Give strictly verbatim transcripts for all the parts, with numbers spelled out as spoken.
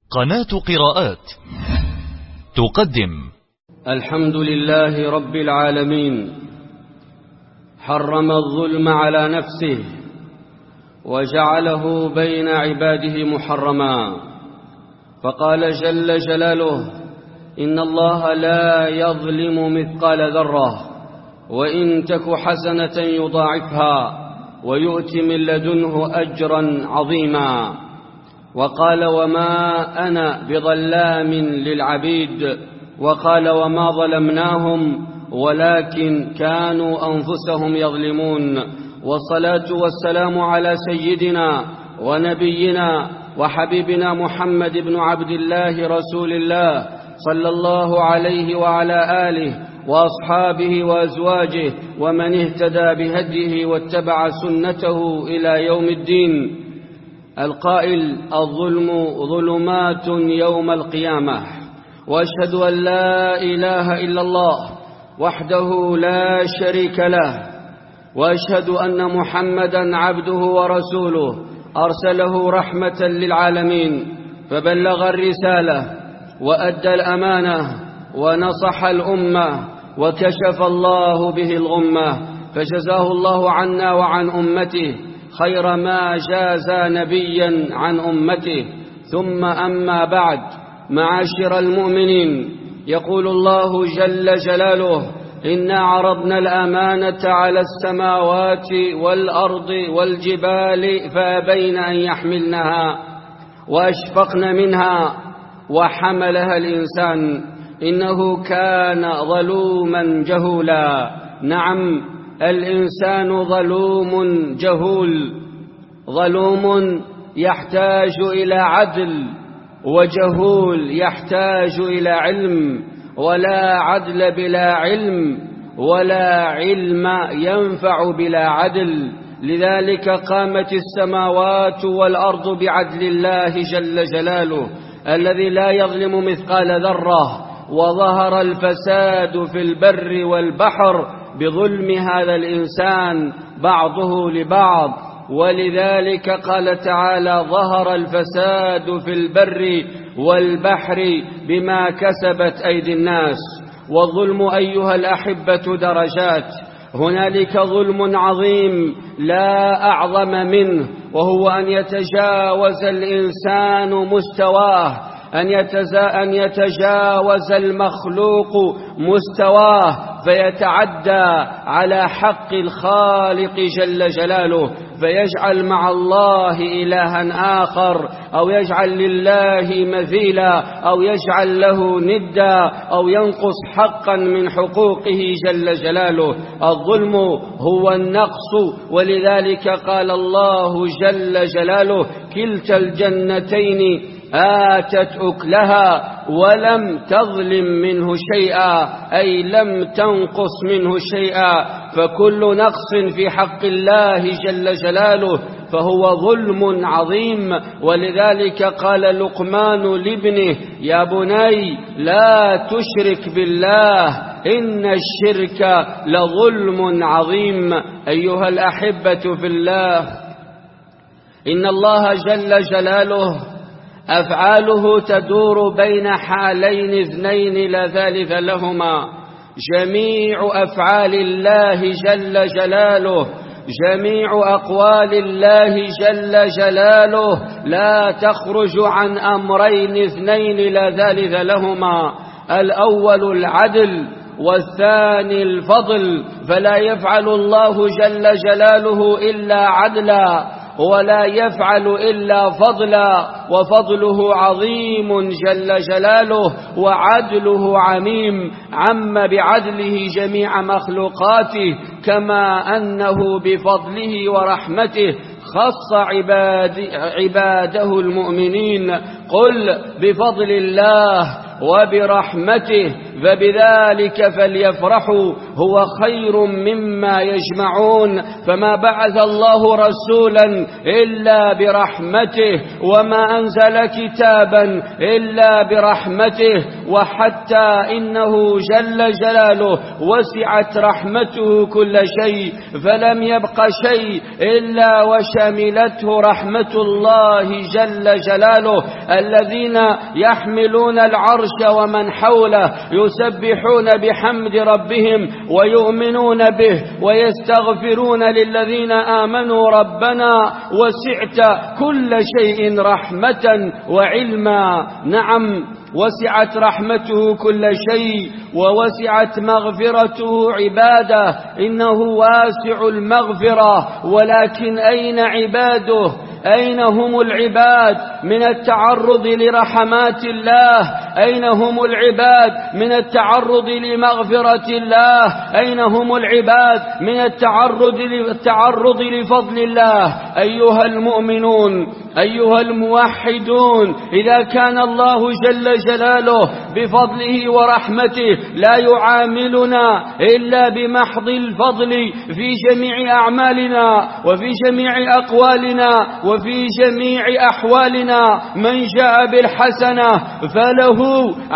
قناة قراءات تقدم الحمد لله رب العالمين. حرم الظلم على نفسه وجعله بين عباده محرما، فقال جل جلاله: إن الله لا يظلم مثقال ذرة وإن تك حسنة يضاعفها ويؤت من لدنه أجرا عظيما. وقال: وما أنا بظلام للعبيد. وقال: وما ظلمناهم ولكن كانوا أنفسهم يظلمون. والصلاة والسلام على سيدنا ونبينا وحبيبنا محمد بن عبد الله رسول الله صلى الله عليه وعلى آله وأصحابه وأزواجه ومن اهتدى بهديه واتبع سنته إلى يوم الدين. القائل: الظلم ظلمات يوم القيامة. وأشهد أن لا إله إلا الله وحده لا شريك له، وأشهد أن محمدا عبده ورسوله أرسله رحمة للعالمين، فبلغ الرسالة وأدى الأمانة ونصح الأمة وكشف الله به الغمة، فجزاه الله عنا وعن أمته خير ما جاز نبيا عن أمته. ثم أما بعد، معاشر المؤمنين، يقول الله جل جلاله: إنا عرضنا الأمانة على السماوات والأرض والجبال فأبين أن يحملنها وأشفقن منها وحملها الإنسان إنه كان ظلوما جهولا. نعم، الإنسان ظلوم جهول، ظلوم يحتاج إلى عدل، وجهول يحتاج إلى علم، ولا عدل بلا علم، ولا علم ينفع بلا عدل. لذلك قامت السماوات والأرض بعدل الله جل جلاله الذي لا يظلم مثقال ذرة، وظهر الفساد في البر والبحر بظلم هذا الإنسان بعضه لبعض. ولذلك قال تعالى: ظهر الفساد في البر والبحر بما كسبت أيدي الناس. والظلم أيها الأحبة درجات، هنالك ظلم عظيم لا أعظم منه، وهو أن يتجاوز الإنسان مستواه، أن, أن يتجاوز المخلوق مستواه فيتعدى على حق الخالق جل جلاله، فيجعل مع الله إلها آخر، أو يجعل لله مثيلا، أو يجعل له ندا، أو ينقص حقا من حقوقه جل جلاله. الظلم هو النقص، ولذلك قال الله جل جلاله: كلتا الجنتين آتت أكلها ولم تظلم منه شيئا، أي لم تنقص منه شيئا. فكل نقص في حق الله جل جلاله فهو ظلم عظيم. ولذلك قال لقمان لابنه: يا بني لا تشرك بالله إن الشرك لظلم عظيم. أيها الأحبة في الله، إن الله جل جلاله أفعاله تدور بين حالين اثنين لا ثالث لهما. جميع أفعال الله جل جلاله، جميع أقوال الله جل جلاله لا تخرج عن أمرين اثنين لا ثالث لهما: الأول العدل، والثاني الفضل. فلا يفعل الله جل جلاله إلا عدلا، ولا يفعل إلا فضلا، وفضله عظيم جل جلاله، وعدله عميم، عم بعدله جميع مخلوقاته، كما أنه بفضله ورحمته خص عباد عباده المؤمنين. قل بفضل الله وبرحمته فبذلك فليفرحوا هو خير مما يجمعون. فما بعث الله رسولا إلا برحمته، وما أنزل كتابا إلا برحمته، وحتى إنه جل جلاله وسعت رحمته كل شيء، فلم يبق شيء إلا وشملته رحمة الله جل جلاله. الذين يحملون العرش ومن حوله يسبحون بحمد ربهم ويؤمنون به ويستغفرون للذين آمنوا ربنا وسعت كل شيء رحمة وعلما. نعم، وسعت رحمته كل شيء، ووسعت مغفرته عباده، إنه واسع المغفرة. ولكن أين عباده؟ أين هم العباد من التعرض لرحمات الله؟ أين هم العباد من التعرض لمغفرة الله؟ أين هم العباد من التعرض للتعرض لفضل الله؟ أيها المؤمنون، أيها الموحدون، إذا كان الله جل جلاله بفضله ورحمته لا يعاملنا إلا بمحض الفضل في جميع أعمالنا وفي جميع أقوالنا وفي جميع أحوالنا، من جاء بالحسنة فله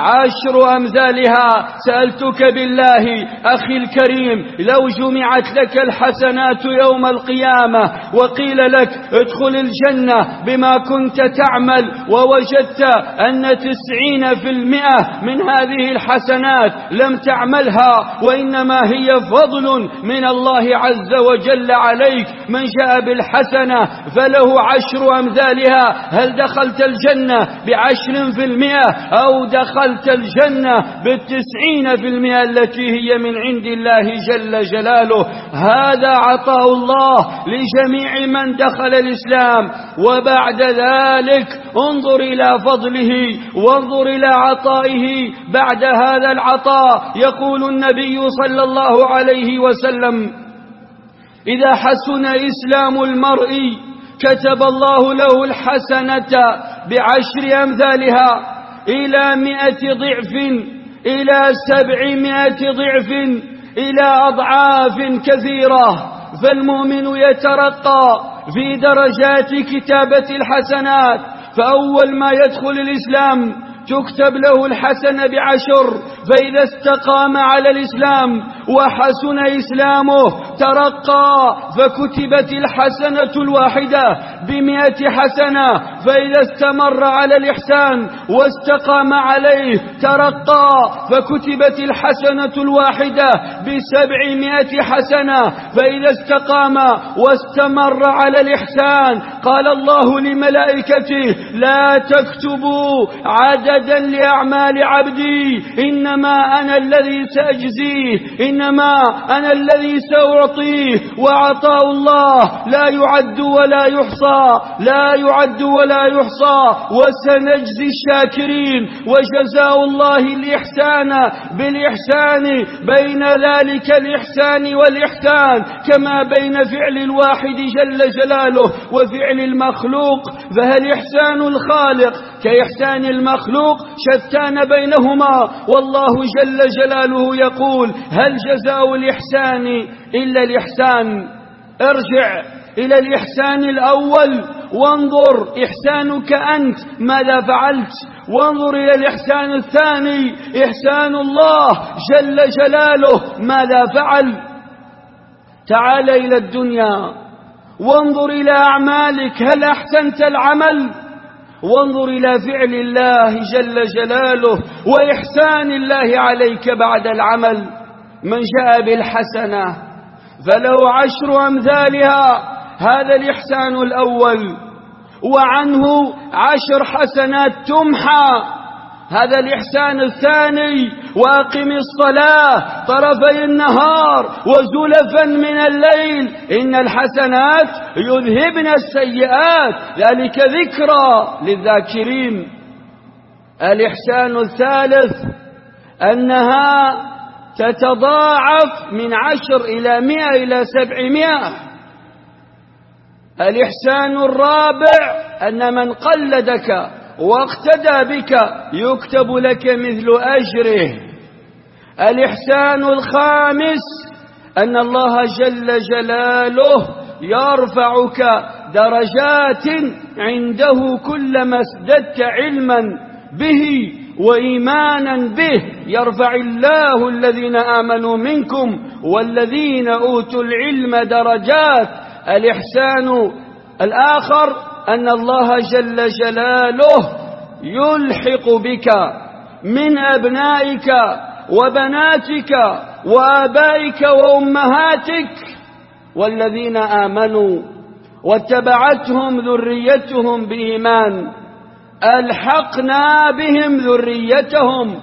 عشر أمثالها. سألتك بالله أخي الكريم، لو جمعت لك الحسنات يوم القيامة وقيل لك ادخل الجنة بما كنت تعمل، ووجدت أن تسعين في المئة من هذه الحسنات لم تعملها وإنما هي فضل من الله عز وجل عليك، من جاء بالحسنة فله عشر أمثالها، هل دخلت الجنة بعشر في المئة أو دخلت الجنة بالتسعين في المئة التي هي من عند الله جل جلاله؟ هذا عطاء الله لجميع من دخل الإسلام. وبعد ذلك انظر إلى فضله وانظر إلى عطائه. بعد هذا العطاء يقول النبي صلى الله عليه وسلم: إذا حسن إسلام المرء كتب الله له الحسنة بعشر أمثالها إلى مئة ضعف، إلى سبعمائة ضعف، إلى أضعاف كثيرة. فالمؤمن يترقى في درجات كتابة الحسنات، فأول ما يدخل الإسلام تكتب له الحسنة بعشر، فإذا استقام على الإسلام وحسن إسلامه ترقى فكتبت الحسنة الواحدة بمئة حسنة، فإذا استمر على الإحسان واستقام عليه ترقى فكتبت الحسنة الواحدة بسبعمائة حسنة، فإذا استقام واستمر على الإحسان قال الله لملائكته: لا تكتبوا عددا لأعمال عبدي، إنما أنا الذي سأجزيه، إنما أنا الذي سأعطيه. وعطاء الله لا يعد ولا يحصى، لا يعد ولا يحصى. وسنجزي الشاكرين، وجزاء الله الإحسان بالإحسان، بين ذلك الإحسان والإحسان كما بين فعل الواحد جل جلاله وفعل المخلوق. فهل إحسان الخالق كإحسان المخلوق؟ شتان بينهما. والله جل جلاله يقول: هل جزاء الإحسان إلا الإحسان؟ ارجع إلى الإحسان الأول وانظر إحسانك أنت ماذا فعلت، وانظر إلى الإحسان الثاني إحسان الله جل جلاله ماذا فعل. تعال إلى الدنيا وانظر إلى أعمالك، هل أحسنت العمل؟ وانظر إلى فعل الله جل جلاله وإحسان الله عليك بعد العمل. من جاء بالحسنة فله عشر أمثالها، هذا الإحسان الأول، وعنه عشر حسنات تمحى، هذا الإحسان الثاني. وأقم الصلاة طرفي النهار وزلفا من الليل إن الحسنات يذهبن السيئات ذلك ذكرى للذاكرين. الإحسان الثالث أنها تتضاعف من عشر إلى مئة إلى سبعمائة. الإحسان الرابع أن من قلدك واقتدى بك يكتب لك مثل أجره. الإحسان الخامس أن الله جل جلاله يرفعك درجات عنده كلما ازددت علما به وإيمانا به. يرفع الله الذين آمنوا منكم والذين أوتوا العلم درجات. الإحسان الآخر أن الله جل جلاله يلحق بك من أبنائك وبناتك وآبائك وأمهاتك والذين آمنوا واتبعتهم ذريتهم بإيمان ألحقنا بهم ذريتهم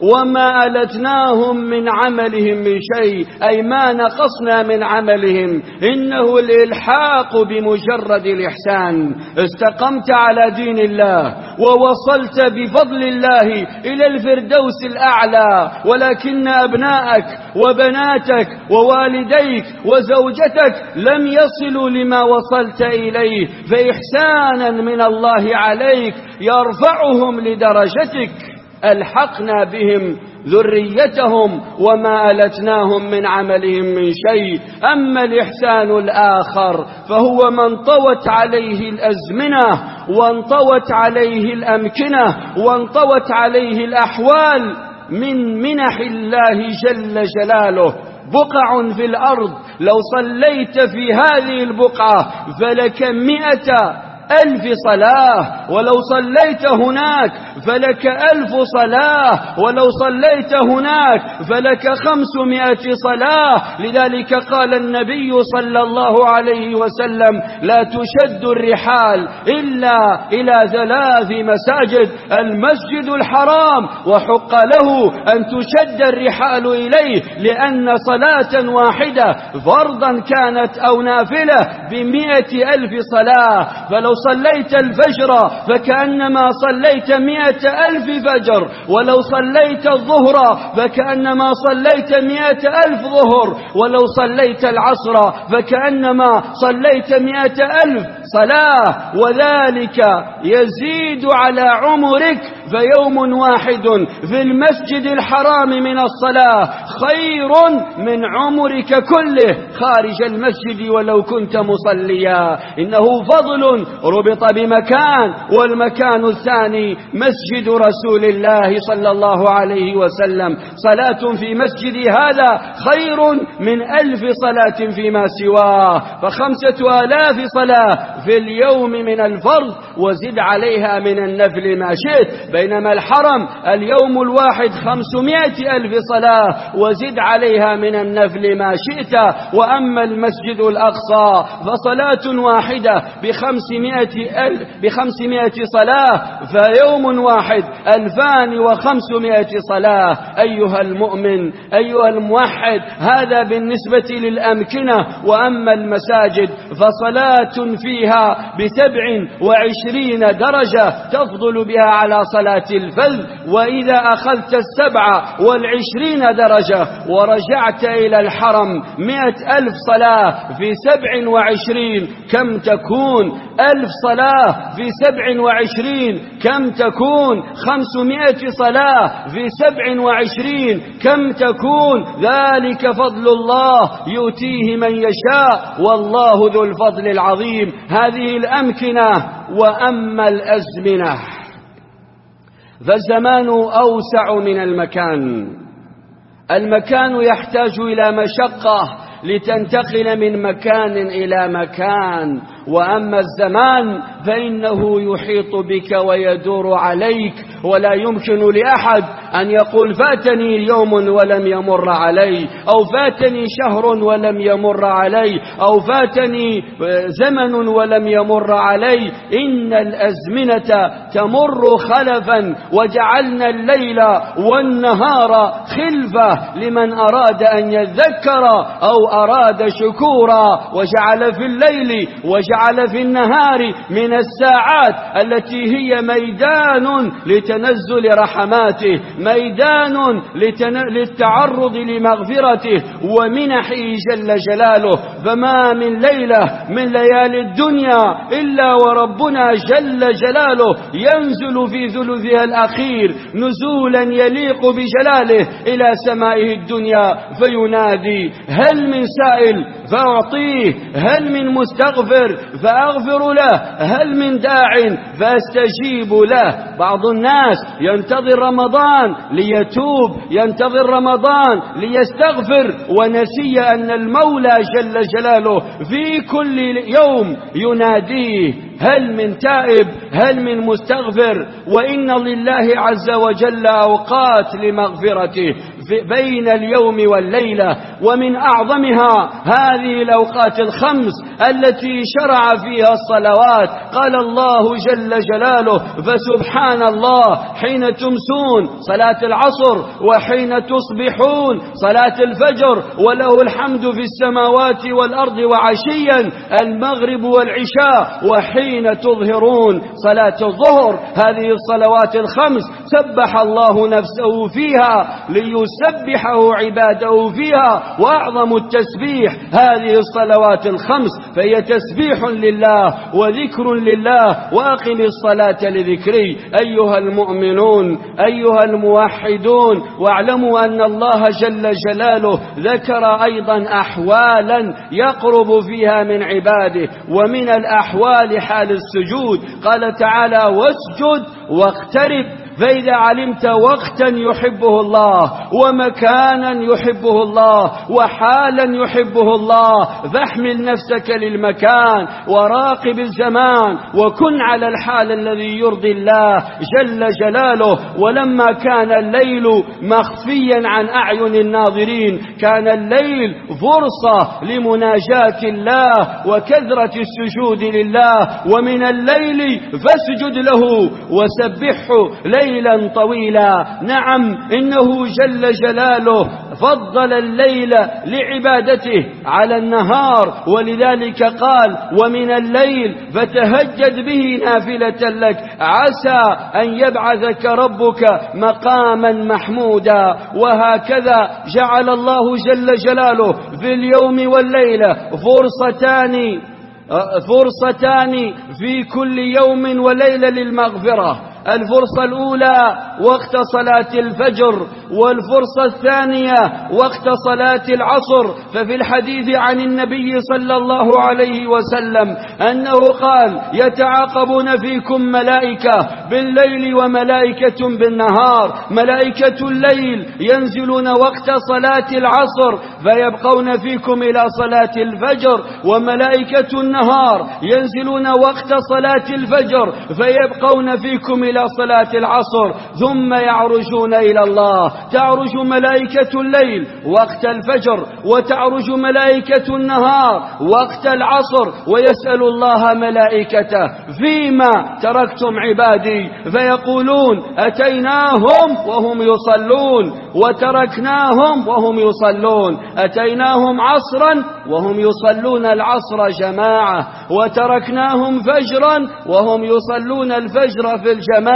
وما ألتناهم من عملهم من شيء، أي ما نقصنا من عملهم. إنه الإلحاق بمجرد الإحسان. استقمت على دين الله ووصلت بفضل الله إلى الفردوس الأعلى، ولكن أبنائك وبناتك ووالديك وزوجتك لم يصلوا لما وصلت إليه، فإحسانا من الله عليك يرفعهم لدرجتك. ألحقنا بهم ذريتهم وما ألتناهم من عملهم من شيء. أما الإحسان الآخر فهو من طوت عليه الأزمنة وانطوت عليه الأمكنة وانطوت عليه الأحوال من منح الله جل جلاله. بقع في الأرض لو صليت في هذه البقعة فلك مئة ألف صلاة، ولو صليت هناك فلك ألف صلاة، ولو صليت هناك فلك خمسمائة صلاة. لذلك قال النبي صلى الله عليه وسلم: لا تشد الرحال إلا إلى ثلاث مساجد: المسجد الحرام وحق له أن تشد الرحال إليه، لأن صلاة واحدة فرضا كانت أو نافلة بمئة ألف صلاة. فلو صليت الفجر فكأنما صليت مئة ألف فجر، ولو صليت الظهر فكأنما صليت مئة ألف ظهر، ولو صليت العصر فكأنما صليت مئة ألف صلاة. وذلك يزيد على عمرك، فيوم واحد في المسجد الحرام من الصلاة خير من عمرك كله خارج المسجد ولو كنت مصليا. إنه فضل ربط بمكان، والمكان الثاني مسجد رسول الله صلى الله عليه وسلم. صلاة في مسجد هذا خير من ألف صلاة فيما سواه، فخمسة آلاف صلاة في اليوم من الفرض وزد عليها من النفل ما شئت، بينما الحرم اليوم الواحد خمسمائة ألف صلاة وزد عليها من النفل ما شئت. وأما المسجد الأقصى فصلاة واحدة بخمسمائة ألف بخمسمائة صلاة، فيوم واحد ألفان وخمسمائة صلاة. أيها المؤمن أيها الموحد، هذا بالنسبة للأمكنة. وأما المساجد فصلاة فيها بسبع وعشرين درجة تفضل بها على صلاة الفذ. وإذا أخذت السبع والعشرين درجة ورجعت إلى الحرم مئة ألف صلاة في سبع وعشرين كم تكون؟ ألف صلاة في سبع وعشرين كم تكون؟ خمسمائة صلاة في سبع وعشرين كم تكون؟ ذلك فضل الله يؤتيه من يشاء والله ذو الفضل العظيم. هذه الأمكنة. وأما الأزمنة فالزمان أوسع من المكان. المكان يحتاج إلى مشقة لتنتقل من مكان إلى مكان، وأما الزمان فإنه يحيط بك ويدور عليك، ولا يمكن لأحد أن يقول فاتني يوم ولم يمر علي، أو فاتني شهر ولم يمر علي، أو فاتني زمن ولم يمر علي. إن الأزمنة تمر خلفا، وجعلنا الليل والنهار خلفة لمن أراد أن يذكر أو أراد شكورا، وجعل في الليل وجعل في النهار من الساعات التي هي ميدان لتنزل رحماته، ميدان للتعرض لمغفرته ومنحه جل جلاله. فما من ليلة من ليالي الدنيا إلا وربنا جل جلاله ينزل في ثلثها الأخير نزولا يليق بجلاله إلى سمائه الدنيا فينادي: هل من سائل فأعطيه، هل من مستغفر فأغفر له، هل من داع فأستجيب له. بعض الناس ينتظر رمضان ليتوب، ينتظر رمضان ليستغفر، ونسي أن المولى جل جلاله في كل يوم يناديه: هل من تائب، هل من مستغفر. وإن لله عز وجل أوقات لمغفرته بين اليوم والليلة، ومن أعظمها هذه الأوقات الخمس التي شرع فيها الصلوات. قال الله جل جلاله: فسبحان الله حين تمسون صلاة العصر، وحين تصبحون صلاة الفجر، وله الحمد في السماوات والأرض، وعشيا المغرب والعشاء، وحين تظهرون صلاة الظهر. هذه الصلوات الخمس سبح الله نفسه فيها ليسبحه عباده فيها، وأعظم التسبيح هذه الصلوات الخمس، فهي تسبيح لله وذكر لله. وأقم الصلاة لذكري. أيها المؤمنون، أيها الموحدون، واعلموا أن الله جل جلاله ذكر أيضا أحوالا يقرب فيها من عباده، ومن الأحوال حال السجود. قال تعالى: واسجد واقترب. فإذا علمت وقتا يحبه الله، ومكانا يحبه الله، وحالا يحبه الله، فاحمل نفسك للمكان وراقب الزمان، وكن على الحال الذي يرضي الله جل جلاله. ولما كان الليل مخفيا عن أعين الناظرين، كان الليل فرصة لمناجاة الله وكثرة السجود لله. ومن الليل فاسجد له وسبحه ليلا طويلا. نعم، إنه جل جلاله فضل الليل لعبادته على النهار، ولذلك قال: ومن الليل فتهجد به نافلة لك عسى أن يبعثك ربك مقاما محمودا. وهكذا جعل الله جل جلاله في اليوم والليلة فرصتان فرصتان في كل يوم وليلة للمغفرة. الفرصة الأولى وقت صلاة الفجر، والفرصة الثانية وقت صلاة العصر. ففي الحديث عن النبي صلى الله عليه وسلم أنه قال: يتعاقبون فيكم ملائكة بالليل وملائكة بالنهار. ملائكة الليل ينزلون وقت صلاة العصر فيبقون فيكم إلى صلاة الفجر، وملائكة النهار ينزلون وقت صلاة الفجر فيبقون فيكم إلى صلاة العصر، ثم يعرجون إلى الله. تعرج ملائكة الليل وقت الفجر، وتعرج ملائكة النهار وقت العصر، ويسأل الله ملائكته: فيما تركتم عبادي؟ فيقولون: أتيناهم وهم يصلون، وتركناهم وهم يصلون. أتيناهم عصرا وهم يصلون العصر جماعة، وتركناهم فجرا وهم يصلون الفجر في الجماعة.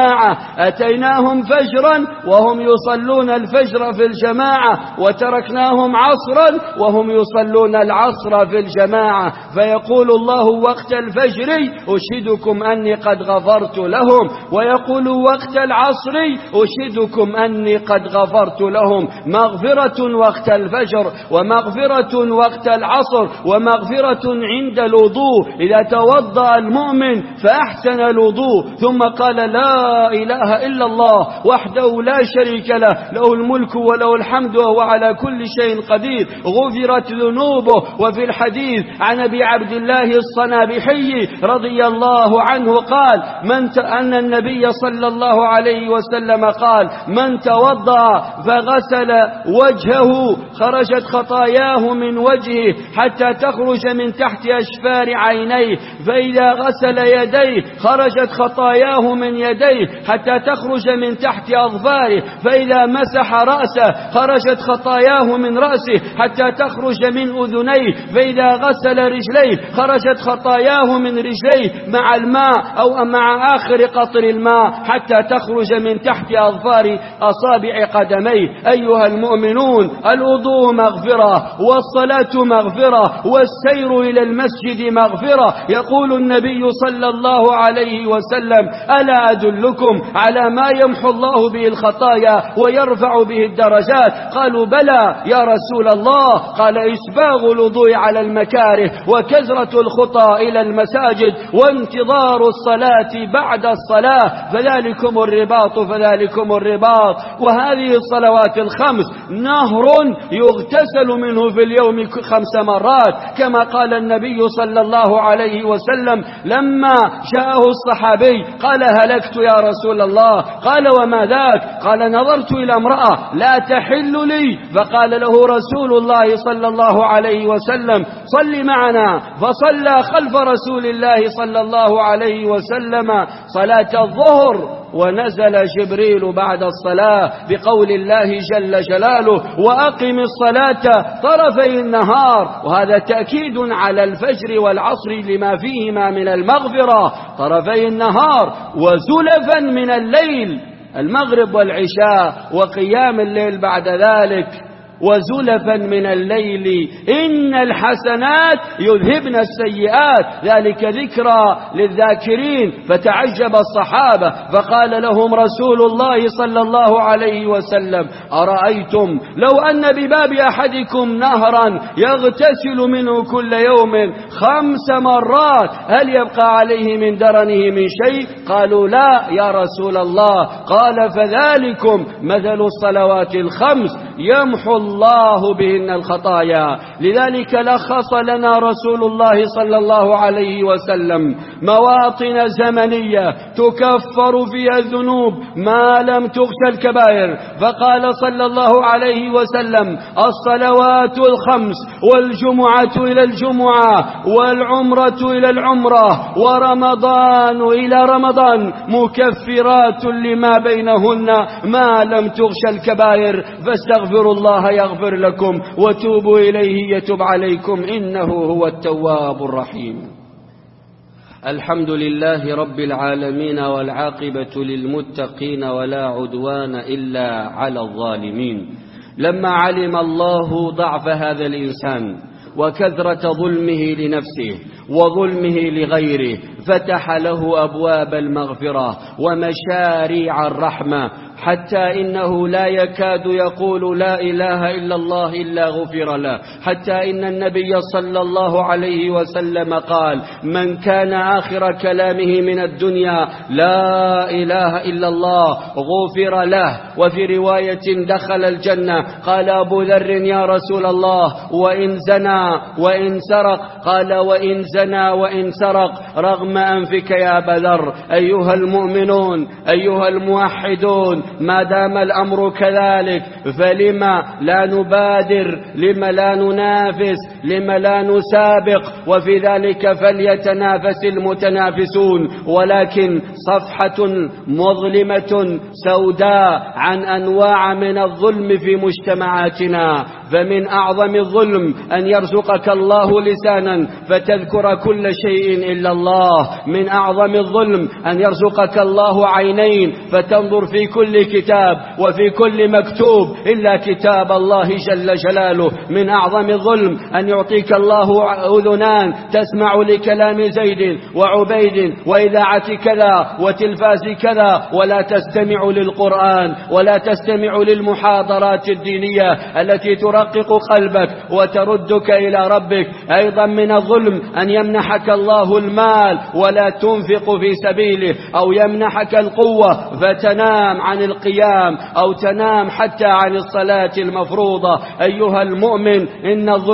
أتيناهم فجرا وهم يصلون الفجر في الجماعة، وتركناهم عصرا وهم يصلون العصر في الجماعة. فيقول الله وقت الفجر: أشهدكم أني قد غفرت لهم، ويقول وقت العصر: أشهدكم أني قد غفرت لهم. مغفرة وقت الفجر، ومغفرة وقت العصر، ومغفرة عند الوضوء. إذا توضأ المؤمن فأحسن الوضوء ثم قال: لا إله إلا الله وحده لا شريك له، له الملك وله الحمد وهو على كل شيء قدير، غفرت ذنوبه. وفي الحديث عن أبي عبد الله الصنابحي رضي الله عنه قال: من ت... أن النبي صلى الله عليه وسلم قال: من توضأ فغسل وجهه خرجت خطاياه من وجهه حتى تخرج من تحت أشفار عينيه، فإذا غسل يديه خرجت خطاياه من يديه رجليه حتى تخرج من تحت أظفاره، فإذا مسح رأسه خرجت خطاياه من رأسه حتى تخرج من أذنيه، فإذا غسل رجليه خرجت خطاياه من رجليه مع الماء أو مع آخر قطر الماء حتى تخرج من تحت أظفار أصابع قدميه. أيها المؤمنون، الوضوء مغفرة، والصلاة مغفرة، والسير إلى المسجد مغفرة. يقول النبي صلى الله عليه وسلم: ألا أدلكم على ما يمحو الله به الخطايا ويرفع به الدرجات؟ قالوا: بلى يا رسول الله. قال: إسباغ الوضوء على المكاره، وكثرة الخطى إلى المساجد، وانتظار الصلاة بعد الصلاة، فذلكم الرباط فذلكم الرباط. وهذه الصلوات الخمس نهر يغتسل منه في اليوم خمس مرات، كما قال النبي صلى الله عليه وسلم لما جاءه الصحابي قال: هلكت يا رسول الله. قال: وما ذاك؟ قال: نظرت إلى امرأة لا تحل لي، فقال له رسول الله صلى الله عليه وسلم: صل معنا. فصلى خلف رسول الله صلى الله عليه وسلم صلاة الظهر، ونزل جبريل بعد الصلاة بقول الله جل جلاله: وأقم الصلاة طرفي النهار. وهذا تأكيد على الفجر والعصر لما فيهما من المغفرة، طرفي النهار وزلفا من الليل، المغرب والعشاء، وقيام الليل بعد ذلك. وزلفا من الليل إن الحسنات يذهبن السيئات، ذلك ذكرى للذاكرين. فتعجب الصحابة فقال لهم رسول الله صلى الله عليه وسلم: أرأيتم لو أن بباب أحدكم نهرا يغتسل منه كل يوم خمس مرات هل يبقى عليه من درنه من شيء؟ قالوا: لا يا رسول الله. قال: فذلكم مثل الصلوات الخمس يمحو الله بهن الخطايا. لذلك لخص لنا رسول الله صلى الله عليه وسلم مواطن زمنية تكفر فيها الذنوب ما لم تغش الكبائر، فقال صلى الله عليه وسلم: الصلوات الخمس، والجمعة إلى الجمعة، والعمرة إلى العمرة، ورمضان إلى رمضان مكفرات لما بينهن ما لم تغش الكبائر، فاستغفروا الله يغفر لكم، وتوبوا إليه يتب عليكم، إنه هو التواب الرحيم. الحمد لله رب العالمين، والعاقبة للمتقين، ولا عدوان إلا على الظالمين. لما علم الله ضعف هذا الإنسان وكثرة ظلمه لنفسه وظلمه لغيره، فتح له أبواب المغفرة ومشاريع الرحمة، حتى إنه لا يكاد يقول لا إله إلا الله إلا غفر له، حتى إن النبي صلى الله عليه وسلم قال: من كان آخر كلامه من الدنيا لا إله إلا الله غفر له. وفي رواية: دخل الجنة. قال أبو ذر: يا رسول الله، وإن زنى وإن سرق؟ قال: وإن زنى وإن سرق رغم أنفك يا أبا ذر. أيها المؤمنون، أيها الموحدون، ما دام الأمر كذلك فلما لا نبادر؟ لما لا ننافس؟ لما لا نسابق؟ وفي ذلك فليتنافس المتنافسون. ولكن صفحة مظلمة سوداء عن أنواع من الظلم في مجتمعاتنا. فمن أعظم الظلم أن يرزقك الله لسانا فتذكر كل شيء إلا الله. من أعظم الظلم أن يرزقك الله عينين فتنظر في كل كتاب وفي كل مكتوب إلا كتاب الله جل جلاله. من أعظم الظلم أن يعطيك الله أذنان تسمع لكلام زيد وعبيد وإذاعة كذا وتلفاز كذا، ولا تستمع للقرآن ولا تستمع للمحاضرات الدينية التي ترقق قلبك وتردك إلى ربك. أيضا من الظلم أن يمنحك الله المال ولا تنفق في سبيله، أو يمنحك القوة فتنام عن القيام، أو تنام حتى عن الصلاة المفروضة. أيها المؤمن، إن الظلم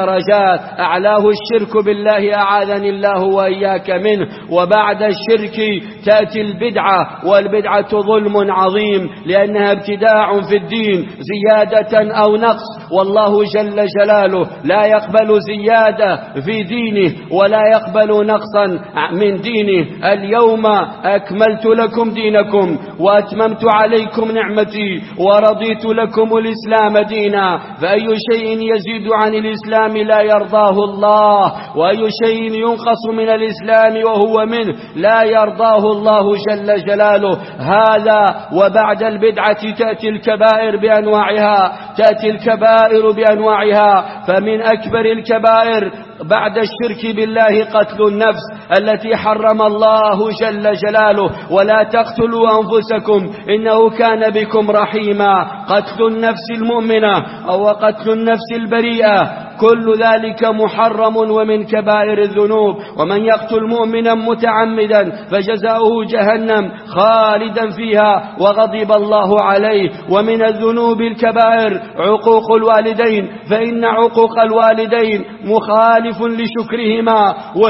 درجات، أعلاه الشرك بالله أعاذني الله وإياك منه. وبعد الشرك تأتي البدعة، والبدعة ظلم عظيم لأنها ابتداع في الدين زيادة أو نقص، والله جل جلاله لا يقبل زيادة في دينه ولا يقبل نقصا من دينه. اليوم أكملت لكم دينكم وأتممت عليكم نعمتي ورضيت لكم الإسلام دينا، فأي شيء يزيد عن الإسلام لا يرضاه الله، وأي شيء ينقص من الإسلام وهو منه لا يرضاه الله جل جلاله. هذا وبعد البدعة تأتي الكبائر بأنواعها، تأتي الكبائر بأنواعها. فمن أكبر الكبائر بعد الشرك بالله قتل النفس التي حرم الله جل جلاله: ولا تقتلوا أنفسكم إنه كان بكم رحيما. قتل النفس المؤمنة أو قتل النفس البريئة كل ذلك محرم ومن كبائر الذنوب. ومن يقتل مؤمنا متعمدا فجزاؤه جهنم خالدا فيها وغضب الله عليه. ومن الذنوب الكبائر عقوق الوالدين، فإن عقوق الوالدين مخالف لشكرهما،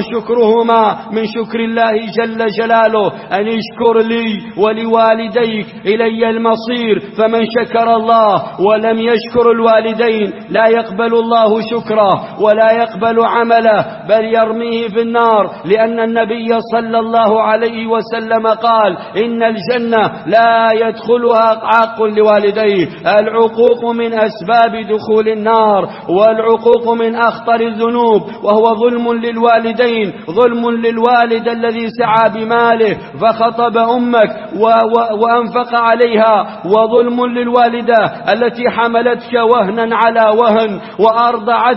وشكرهما من شكر الله جل جلاله. أن اشكر لي ولوالديك إلي المصير. فمن شكر الله ولم يشكر الوالدين لا يقبل الله شكره ولا يقبل عمله، بل يرميه في النار، لأن النبي صلى الله عليه وسلم قال: إن الجنة لا يدخلها عاق لوالديه. العقوق من أسباب دخول النار، والعقوق من أخطر الذنوب، وهو ظلم للوالدين، ظلم للوالد الذي سعى بماله فخطب أمك و و وأنفق عليها، وظلم للوالدة التي حملتك وهنا على وهن وأرضعتك،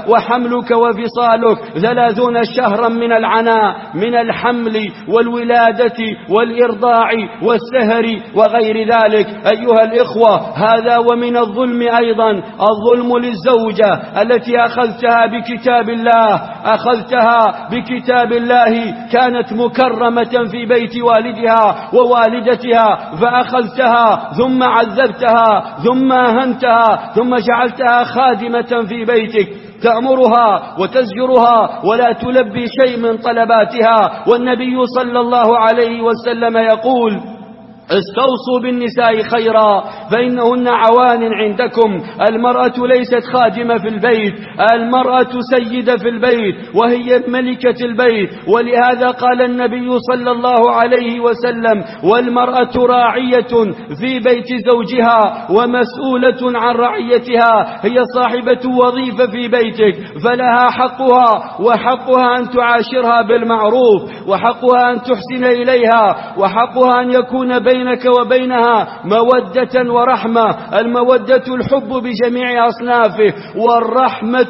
وحملك وفصالك ثلاثون شهرا من العناء، من الحمل والولادة والإرضاع والسهر وغير ذلك. أيها الإخوة، هذا ومن الظلم أيضا الظلم للزوجة التي أخذتها بكتاب الله، أخذتها بكتاب الله، كانت مكرمة في بيت والدها ووالدتها، فأخذتها ثم عذبتها ثم أهنتها ثم جعلتها خادمة في بيتك، تأمرها وتزجرها ولا تلبي شيء من طلباتها. والنبي صلى الله عليه وسلم يقول: استوصوا بالنساء خيرا فإنهن عوان عندكم. المرأة ليست خادمة في البيت، المرأة سيدة في البيت وهي ملكة البيت. ولهذا قال النبي صلى الله عليه وسلم: والمرأة راعية في بيت زوجها ومسؤولة عن رعيتها. هي صاحبة وظيفة في بيتك، فلها حقها، وحقها أن تعاشرها بالمعروف، وحقها أن تحسن إليها، وحقها أن يكون بين بينك وبينها مودة ورحمة. المودة الحب بجميع أصنافه، والرحمة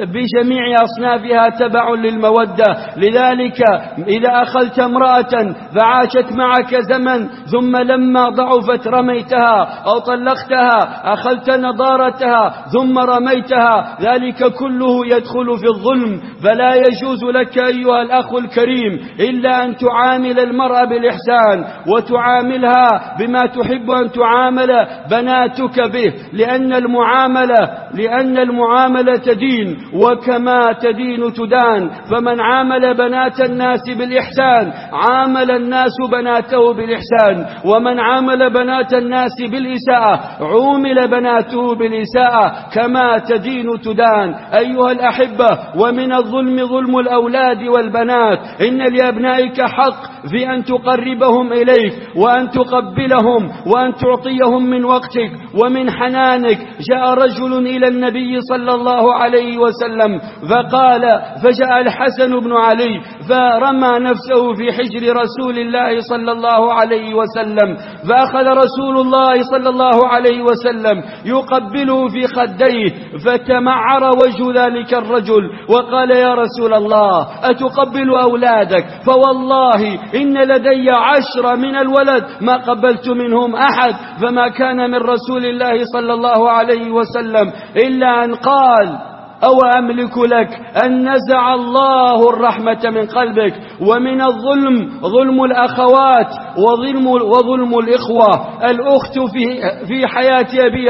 بجميع أصنافها تبع للمودة. لذلك إذا أخذت امرأة فعاشت معك زمن ثم لما ضعفت رميتها أو طلقتها، أخذت نضارتها ثم رميتها، ذلك كله يدخل في الظلم. فلا يجوز لك أيها الأخ الكريم إلا أن تعامل المرأة بالإحسان، وتعاملها بما تحب أن تعامل بناتك به، لأن المعاملة لأن المعاملة دين، وكما تدين تدان. فمن عامل بنات الناس بالإحسان عامل الناس بناته بالإحسان، ومن عامل بنات الناس بالإساءة عومل بناته بالإساءة. كما تدين تدان. أيها الأحبة، ومن الظلم ظلم الأولاد والبنات. إن لأبنائك حق في أن تقربهم إليك، وأن تقبلهم، وأن تعطيهم من وقتك ومن حنانك. جاء رجل إلى النبي صلى الله عليه وسلم فقال فجاء الحسن بن علي فرمى نفسه في حجر رسول الله صلى الله عليه وسلم، فأخذ رسول الله صلى الله عليه وسلم يقبله في خديه، فتمعر وجه ذلك الرجل وقال: يا رسول الله، أتقبل أولادك؟ فوالله إن لدي عشرة من الولد ما قبلت منهم أحد. فما كان من رسول الله صلى الله عليه وسلم إلا أن قال: أو أملك لك أن نزع الله الرحمة من قلبك. ومن الظلم ظلم الأخوات وظلم, وظلم الإخوة. الأخت في, في حياة أبيها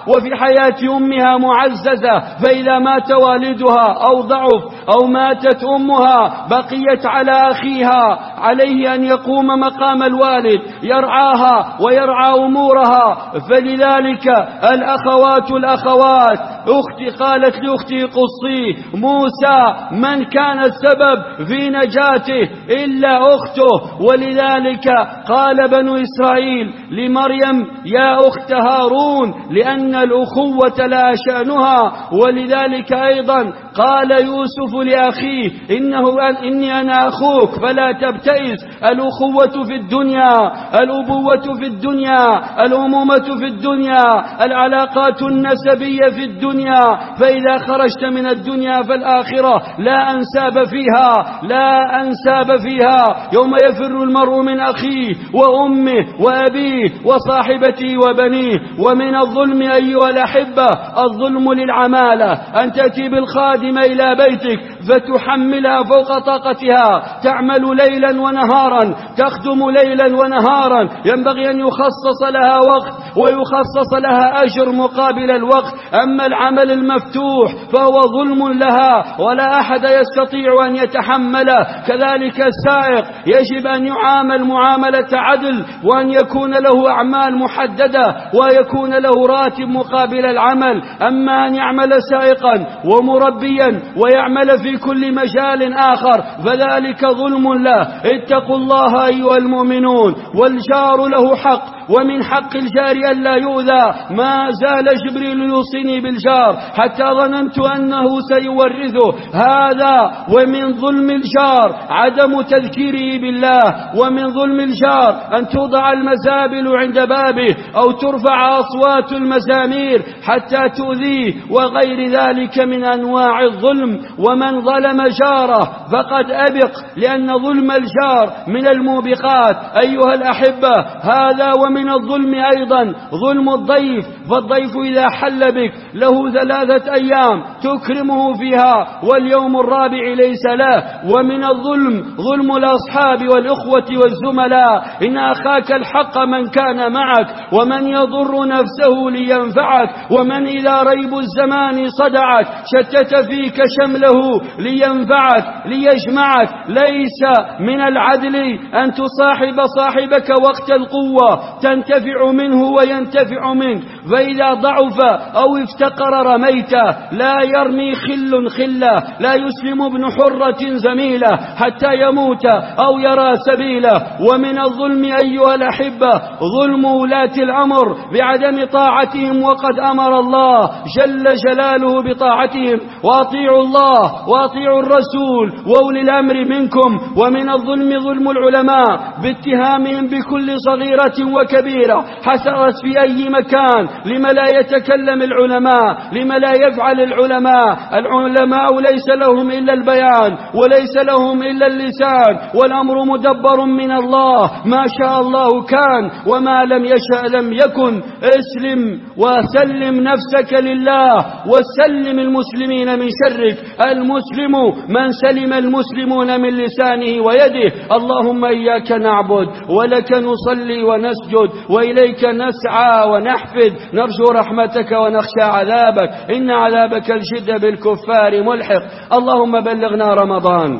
وفي حياة أمها معززة، فإذا مات والدها أو ضعف أو ماتت أمها بقيت على أخيها، عليه أن يقوم مقام الوالد يرعاها ويرعى أمورها. فلذلك الأخوات الأخوات أختي قالت لأختي قصي موسى من كان السبب في نجاته إلا أخته، ولذلك قال بنو إسرائيل لمريم يا أخت هارون، لأن الأخوة لا شأنها. ولذلك أيضا قال يوسف لأخيه إنه إني أنا أخوك فلا تبتئس. الأخوة في الدنيا، الأبوة في الدنيا، الأمومة في الدنيا، العلاقات النسبية في الدنيا، فإذا خرجت من الدنيا فالآخرة لا أنساب فيها، لا أنساب فيها. يوم يفر المرء من أخيه وأمه وأبيه وصاحبته وبنيه. ومن الظلم أيها الأحبة الظلم للعمالة، أن تأتي بالخادمة إلى بيتك فتحملها فوق طاقتها، تعمل ليلا ونهارا، تخدم ليلا ونهارا، ينبغي أن يخصص لها وقت ويخصص لها أجر مقابل الوقت. أما العمل المفتوح فهو ظلم لها ولا أحد يستطيع أن يتحمله. كذلك السائق يجب أن يعامل معاملة عدل، وأن يكون له أعمال محددة ويكون له راتب مقابل العمل. أما أن يعمل سائقا ومربيا ويعمل في كل مجال آخر فذلك ظلم له. اتقوا الله أيها المؤمنون. والجار له حق، ومن حق الجار ألا يؤذى. ما زال جبريل يوصيني بالجار حتى ظننت أنه سيورثه. هذا ومن ظلم الجار عدم تذكيره بالله، ومن ظلم الجار أن توضع المزابل عند بابه أو ترفع أصوات المزامير حتى تؤذيه، وغير ذلك من أنواع الظلم. ومن ظلم جاره فقد أبق، لأن ظلم الجار من الموبقات أيها الأحبة. هذا ومن الظلم أيضا ظلم الضيف، فالضيف إذا حل بك له ثلاثة أيام تكرمه فيها واليوم الرابع ليس له. ومن الظلم ظلم الأصحاب والإخوة والزملاء. إن أخاك الحق من كان معك، ومن يضر نفسه لينفعك، ومن إذا ريب الزمان صدعك شتت فيك شمله لينفعك ليجمعك. ليس من العدل أن تصاحب صاحبك وقت القوة تنتفع منه وينتفع منك، فإذا ضعف أو افتقر رميته. لا يرمي خل خله، لا يسلم ابن حرة زميله حتى يموت أو يرى سبيله. ومن الظلم أيها الأحبة ظلم ولاة الأمر بعدم طاعتهم، وقد أمر الله جل جلاله بطاعتهم. وأطيعوا الله وأطيعوا الرسول وأولي الأمر منكم. ومن الظلم ظلم العلماء باتهامهم بكل صغيرة وكبيرة حصلت في أي مكان. لما لا يتكلم العلماء؟ لما لا يفعل العلماء؟ العلماء ليس لهم إلا البيان وليس لهم إلا اللسان، والأمر مدبر من الله. ما شاء الله كان وما لم يشأ لم يكن. اسلم وسلم نفسك لله وسلم المسلمين من شرك. المسلم من سلم المسلمون من لسانه ويده. اللهم إياك نعبد ولك نصلي ونسجد وإليك نسعى ونحفد، نرجو رحمتك ونخشى عذابك، إن عذابك الجد بالكفار ملحق. اللهم بلغنا رمضان،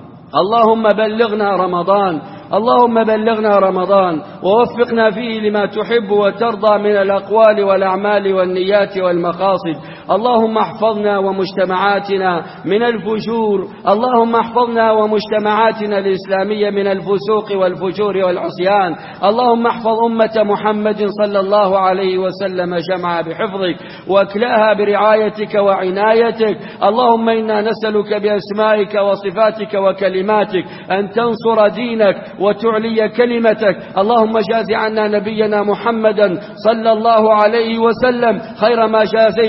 اللهم بلغنا رمضان، اللهم بلغنا رمضان ووفقنا فيه لما تحب وترضى من الأقوال والأعمال والنيات والمقاصد. اللهم احفظنا ومجتمعاتنا من الفجور، اللهم احفظنا ومجتمعاتنا الإسلامية من الفسوق والفجور والعصيان. اللهم احفظ أمة محمد صلى الله عليه وسلم جمعا بحفظك واكلاها برعايتك وعنايتك. اللهم إنا نسألك بأسمائك وصفاتك وكلماتك أن تنصر دينك وتعلي كلمتك. اللهم جاز عنا نبينا محمدا صلى الله عليه وسلم خير ما جازيت نبي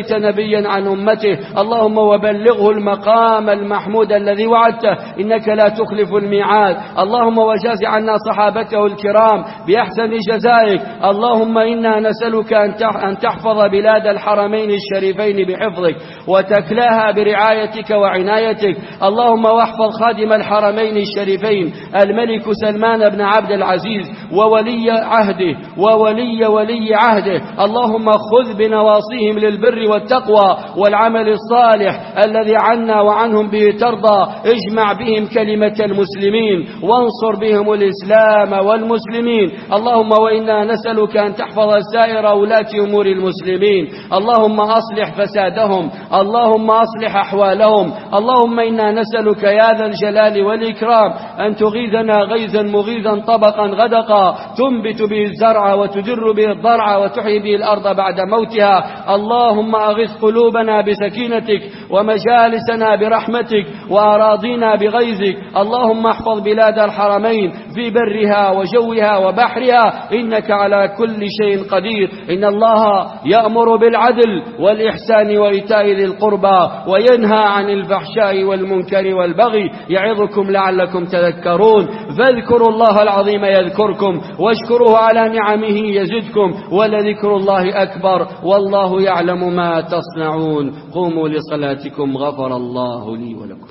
نبيا عن أمته، اللهم وبلغه المقام المحمود الذي وعدته، إنك لا تخلف الميعاد. اللهم وجاز عنا صحابته الكرام بأحسن جزائك. اللهم إنا نسألك أن تحفظ بلاد الحرمين الشريفين بحفظك وتكلاها برعايتك وعنايتك. اللهم واحفظ خادم الحرمين الشريفين الملك سلمان بن عبد العزيز وولي عهده وولي ولي عهده. اللهم خذ بنواصيهم للبر والتقوى والعمل الصالح الذي عنا وعنهم به ترضى. اجمع بهم كلمة المسلمين وانصر بهم الإسلام والمسلمين. اللهم وإنا نسألك أن تحفظ سائر ولاة أمور المسلمين. اللهم أصلح فسادهم، اللهم أصلح أحوالهم. اللهم إنا نسألك يا ذا الجلال والإكرام أن تغيثنا غيثا مغيثا طبقا غدقا تنبت به الزرع وتدر به الضرع وتحيي به الأرض بعد موتها. اللهم أغث قلوبنا بسكينتك ومجالسنا برحمتك وأراضينا بغيظك. اللهم احفظ بلاد الحرمين في برها وجوها وبحرها، إنك على كل شيء قدير. إن الله يأمر بالعدل والإحسان وإيتاء ذي القربى وينهى عن الفحشاء والمنكر والبغي يعظكم لعلكم تذكرون. فاذكروا الله العظيم يذكركم واشكروه على نعمه يزدكم ولذكر الله أكبر والله يعلم ما تصنعون. قوموا لصلاتكم غفر الله لي ولكم.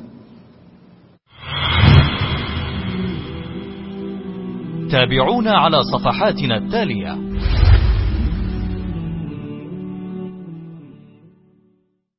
تابعونا على صفحاتنا التالية: